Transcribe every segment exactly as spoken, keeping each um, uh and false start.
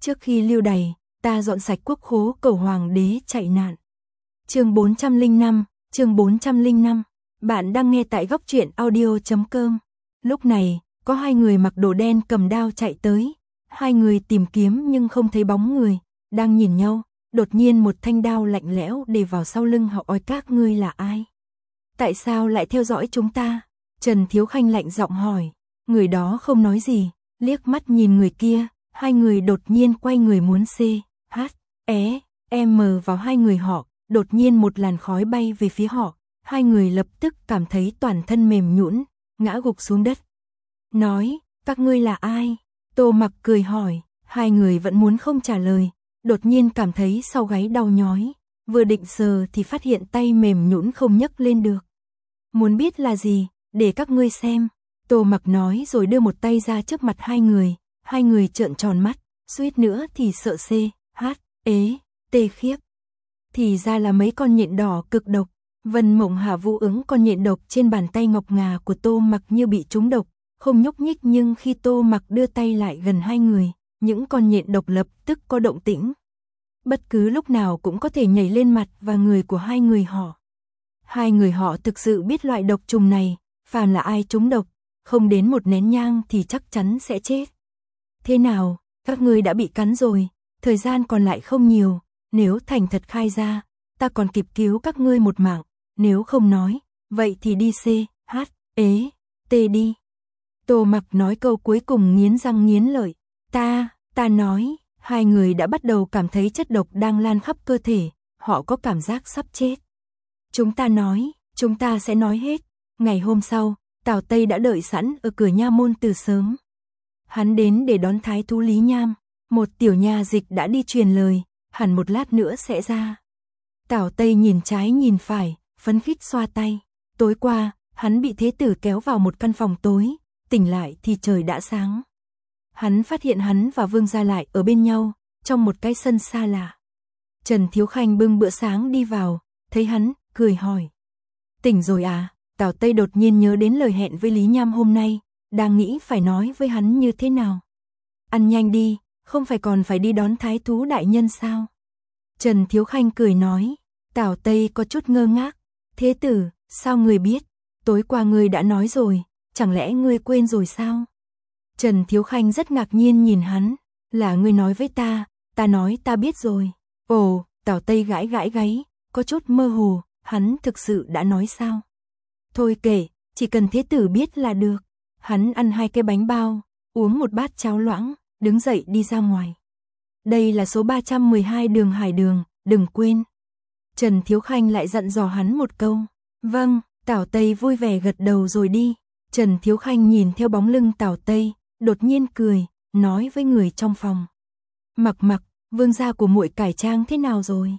Trước khi lưu đày, ta dọn sạch quốc khố cầu hoàng đế chạy nạn. Chương bốn trăm lẻ năm, chương bốn trăm lẻ năm. Bạn đang nghe tại góc truyện audio chấm com. Lúc này, có hai người mặc đồ đen cầm đao chạy tới. Hai người tìm kiếm nhưng không thấy bóng người, đang nhìn nhau, đột nhiên một thanh đao lạnh lẽo để vào sau lưng họ. Ôi, các ngươi là ai? Tại sao lại theo dõi chúng ta? Trần Thiếu Khanh lạnh giọng hỏi. Người đó không nói gì, liếc mắt nhìn người kia, hai người đột nhiên quay người muốn C, H, E, M vào hai người họ, đột nhiên một làn khói bay về phía họ, hai người lập tức cảm thấy toàn thân mềm nhũn, ngã gục xuống đất. Nói, các ngươi là ai? Tô Mặc cười hỏi, hai người vẫn muốn không trả lời, đột nhiên cảm thấy sau gáy đau nhói, vừa định sờ thì phát hiện tay mềm nhũn không nhấc lên được. Muốn biết là gì, để các ngươi xem. Tô Mặc nói rồi đưa một tay ra trước mặt hai người, hai người trợn tròn mắt, suýt nữa thì sợ C, H, ế, tê khiếp. Thì ra là mấy con nhện đỏ cực độc. Vân Mộng Hà Vũ ứng con nhện độc trên bàn tay ngọc ngà của Tô Mặc như bị trúng độc, không nhúc nhích, nhưng khi Tô Mặc đưa tay lại gần hai người, những con nhện độc lập tức có động tĩnh. Bất cứ lúc nào cũng có thể nhảy lên mặt và người của hai người họ. Hai người họ thực sự biết loại độc trùng này, phàm là ai trúng độc, không đến một nén nhang thì chắc chắn sẽ chết. Thế nào, các ngươi đã bị cắn rồi, thời gian còn lại không nhiều, nếu thành thật khai ra, ta còn kịp cứu các ngươi một mạng, nếu không nói, vậy thì đi C, H, ế, T đi. Tô Mặc nói câu cuối cùng nghiến răng nghiến lợi, ta, ta nói, hai người đã bắt đầu cảm thấy chất độc đang lan khắp cơ thể, họ có cảm giác sắp chết. Chúng ta nói, chúng ta sẽ nói hết. Ngày hôm sau, Tào Tây đã đợi sẵn ở cửa nha môn từ sớm. Hắn đến để đón thái thú Lý Nham, một tiểu nha dịch đã đi truyền lời, hẳn một lát nữa sẽ ra. Tào Tây nhìn trái nhìn phải, phấn khích xoa tay. Tối qua, hắn bị thế tử kéo vào một căn phòng tối, tỉnh lại thì trời đã sáng. Hắn phát hiện hắn và Vương gia lại ở bên nhau, trong một cái sân xa lạ. Trần Thiếu Khanh bưng bữa sáng đi vào, thấy hắn, cười hỏi. Tỉnh rồi à? Tào Tây đột nhiên nhớ đến lời hẹn với Lý Nham hôm nay, đang nghĩ phải nói với hắn như thế nào. Ăn nhanh đi, không phải còn phải đi đón thái thú đại nhân sao? Trần Thiếu Khanh cười nói. Tào Tây có chút ngơ ngác. Thế tử, sao ngươi biết? Tối qua ngươi đã nói rồi, chẳng lẽ ngươi quên rồi sao? Trần Thiếu Khanh rất ngạc nhiên nhìn hắn. Là ngươi nói với ta, ta nói ta biết rồi. Ồ, Tào Tây gãi gãi gáy, có chút mơ hồ, hắn thực sự đã nói sao? Thôi kể, chỉ cần thế tử biết là được. Hắn ăn hai cái bánh bao, uống một bát cháo loãng, đứng dậy đi ra ngoài. Đây là số ba trăm mười hai đường Hải Đường, đừng quên. Trần Thiếu Khanh lại dặn dò hắn một câu. Vâng, Tào Tây vui vẻ gật đầu rồi đi. Trần Thiếu Khanh nhìn theo bóng lưng Tào Tây, đột nhiên cười, nói với người trong phòng. Mặc Mặc, vương gia của muội cải trang thế nào rồi?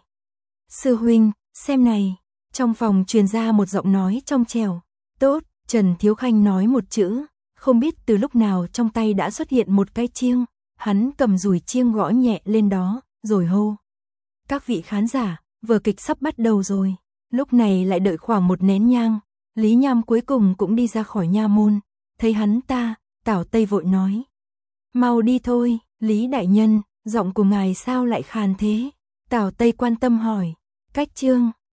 Sư huynh, xem này. Trong phòng truyền ra một giọng nói trong trẻo. Tốt, Trần Thiếu Khanh nói một chữ, không biết từ lúc nào trong tay đã xuất hiện một cái chiêng, hắn cầm dùi chiêng gõ nhẹ lên đó, rồi hô. Các vị khán giả, vở kịch sắp bắt đầu rồi. Lúc này lại đợi khoảng một nén nhang, Lý Nham cuối cùng cũng đi ra khỏi nha môn, thấy hắn ta, Tào Tây vội nói. Mau đi thôi, Lý đại nhân, giọng của ngài sao lại khàn thế? Tào Tây quan tâm hỏi. Cách chương